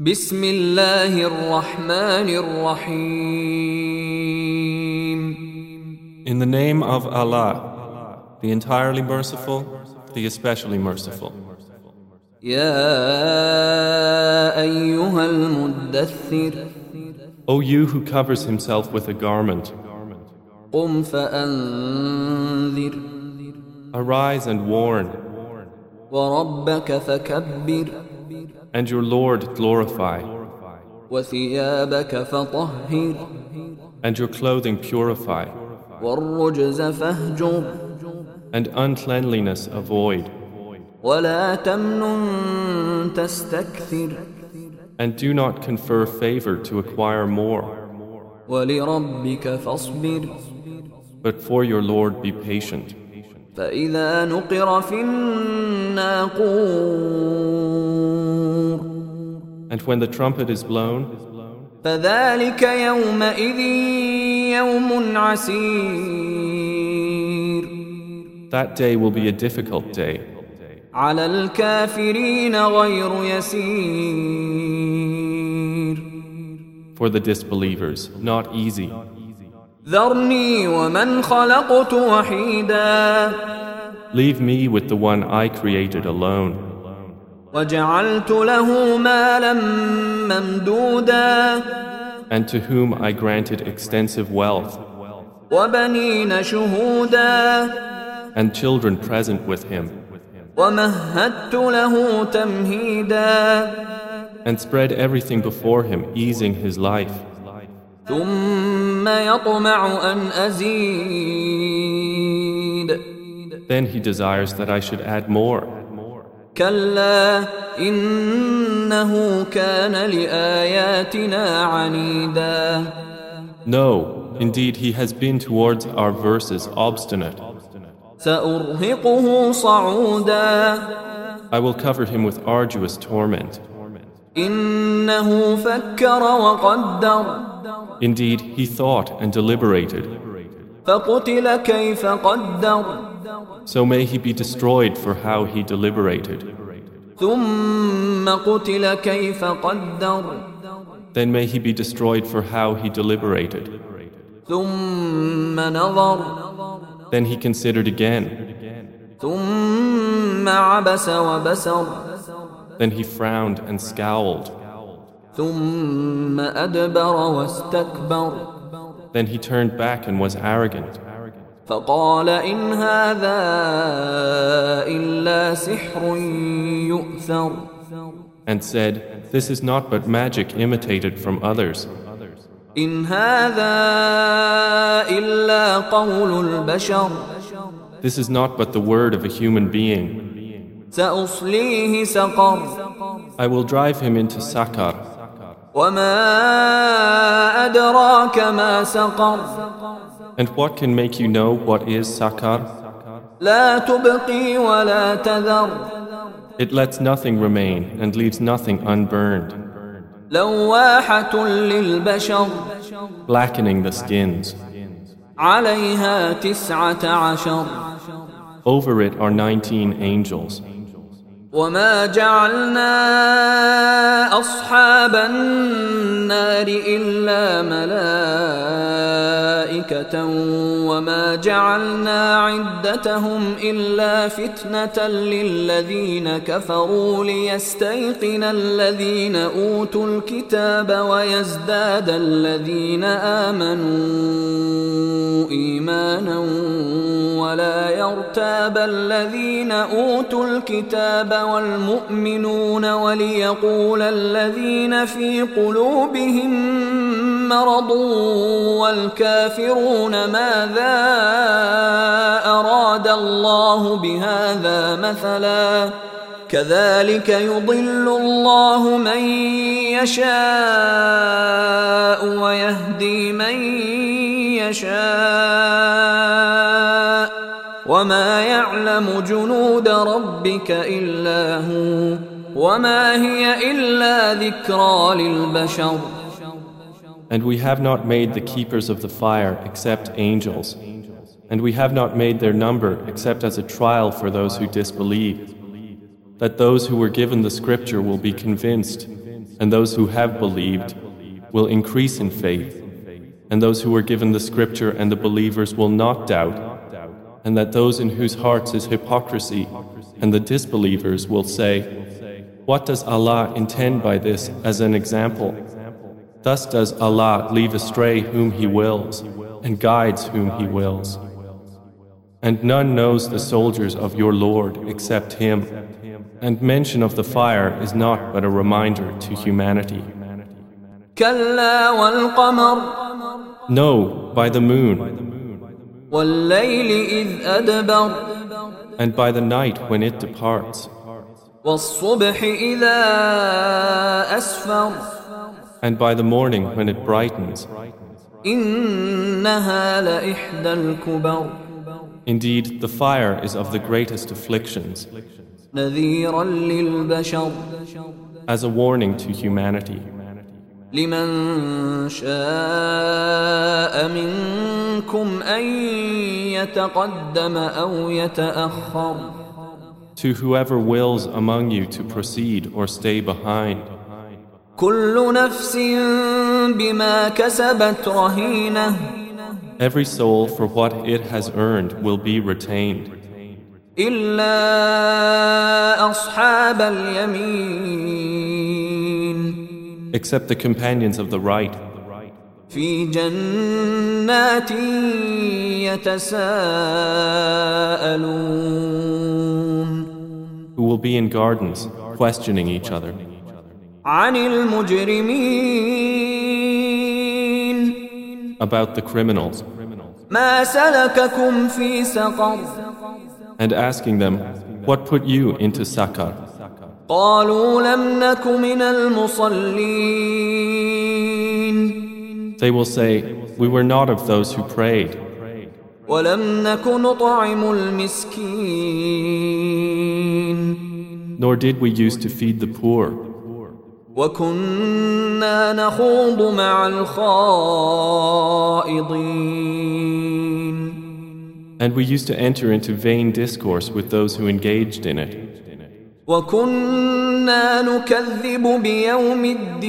بسم الله الرحمن الرحيم. In the name of Allah, the entirely merciful, the especially merciful. يا أيها المدثر O you who covers himself with a garment, قم فأنذر arise and warn, وربك فكبر and your Lord glorify, وثيابك فطهر and your clothing purify, والرجز فاهجر and uncleanliness avoid, ولا تمنن تستكثر and do not confer favor to acquire more, ولربك فاصبر but for your Lord be patient. فإذا نقر في الناقور And when the trumpet is blown, فذلك يومئذ يوم عسير that day will be a difficult day, على الكافرين غير يسير for the disbelievers, not easy. ذرني ومن خلقت وحيدا Leave me with the one I created alone, وجعلت له مالا ممدودا and to whom I granted extensive wealth, وبنين شهودا and children present with him, ومهدت له تمهيدا and spread everything before him, easing his life. ثم يطمع أن أزيد Then he desires that I should add more. كلا إنه كان لآياتنا عنيدا No, indeed he has been towards our verses obstinate. سأرهقه صعودا I will cover him with arduous torment. إنه فكر وقدر Indeed, he thought and deliberated. فقتل كيف قدر So may he be destroyed for how he deliberated. ثم قتل كيف قدر Then may he be destroyed for how he deliberated. ثم نظر Then he considered again. ثم عبس وبسر Then he frowned and scowled. ثم أدبر واستكبر Then he turned back and was arrogant. فقال إن هذا إلا سحر يؤثر And said, "This is not but magic imitated from others. إن هذا إلا قول البشر This is not but the word of a human being. سأصليه سقر I will drive him into Sakar. وما أدراك ما سقر And what can make you know what is Sakar? لا تبقي ولا تذر It lets nothing remain and leaves nothing unburned, لواحة للبشر blackening the skins. عليها 19 Over it are 19 angels. وما جعلنا أصحاب النار إلا ملائكة وما جعلنا عدتهم إلا فتنة للذين كفروا ليستيقن الذين أوتوا الكتاب ويزداد الذين آمنوا إيمانا ولا يرتاب الذين أوتوا الكتاب والمؤمنون وليقول الذين في قلوبهم مرض والكافرون ماذا أراد الله بهذا مثلا كذلك يضل الله من يشاء ويهدي من يشاء وما يعلم جنود ربك إلا هو وما هي إلا ذكرى للبشر And we have not made the keepers of the fire except angels, and we have not made their number except as a trial for those who disbelieve, that those who were given the scripture will be convinced, and those who have believed will increase in faith, and those who were given the scripture and the believers will not doubt, and that those in whose hearts is hypocrisy and the disbelievers will say, "What does Allah intend by this as an example?" Thus does Allah leave astray whom He wills and guides whom He wills. And none knows the soldiers of your Lord except Him, and mention of the fire is not but a reminder to humanity. كلا والقمر No, by the moon, والليل إذ أدبر and by the night when it departs, والصبح إذا أسفر and by the morning when it brightens. إنها لإحدى الكبر Indeed, the fire is of the greatest afflictions, نذيرا للبشر as a warning to humanity. لمن شاء منكم أن يتقدم أو يتأخر To whoever wills among you to proceed or stay behind. كل نفس بما كسبت رهينة Every soul for what it has earned will be retained, إلا أصحاب اليمين except the companions of the right, في جنات يتساءلون who will be in gardens, questioning each other. عن المجرمين About the criminals, ما سلككم في سقر and asking them, what put you into Sakar? قالوا لم نك من المصلين They will say, we were not of those who prayed, ولم نك نطعم المسكين nor did we used to feed the poor, وكنا نخوض مع الخائضين and we used to enter into vain discourse with those who engaged in it, وكنا نكذب بيوم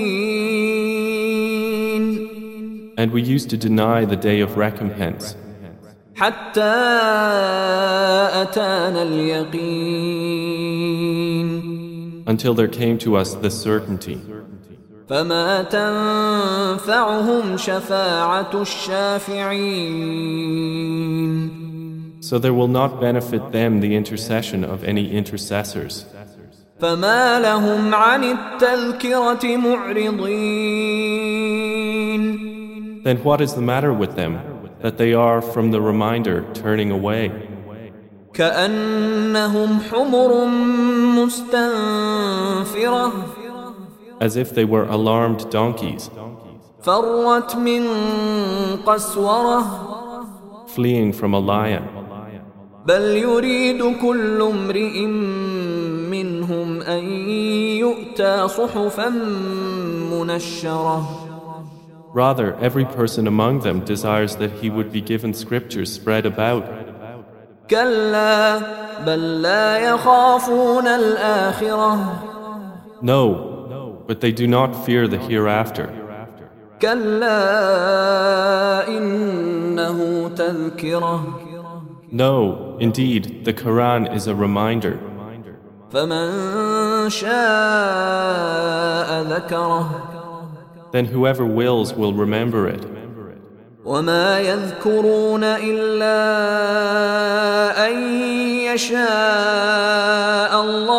الدين and we used to deny the day of recompense, حتى أتانا اليقين until there came to us the certainty. فما تنفعهم شفاعة الشافعين So there will not benefit them the intercession of any intercessors. فما لهم عن التذكرة معرضين Then what is the matter with them, that they are from the reminder turning away, كأنهم حمر مستنفرة as if they were alarmed donkeys, فرت من قسورة fleeing from a lion? بل يريد كل امرئ منهم أن يؤتى صحفا منشرة Rather, every person among them desires that he would be given scriptures spread about. كلا بل لا يخافون الآخرة No, but they do not fear the hereafter. كلا إنه تذكرة No, indeed, the Quran is a reminder. فمن شاء ذكره Then whoever wills will remember it. وما يذكرون إلا أن يشاء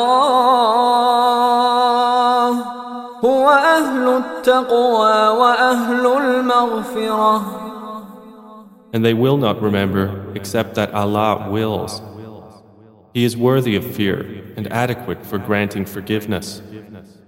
الله هو أهل التقوى وأهل المغفرة And they will not remember except that Allah wills. He is worthy of fear and adequate for granting forgiveness.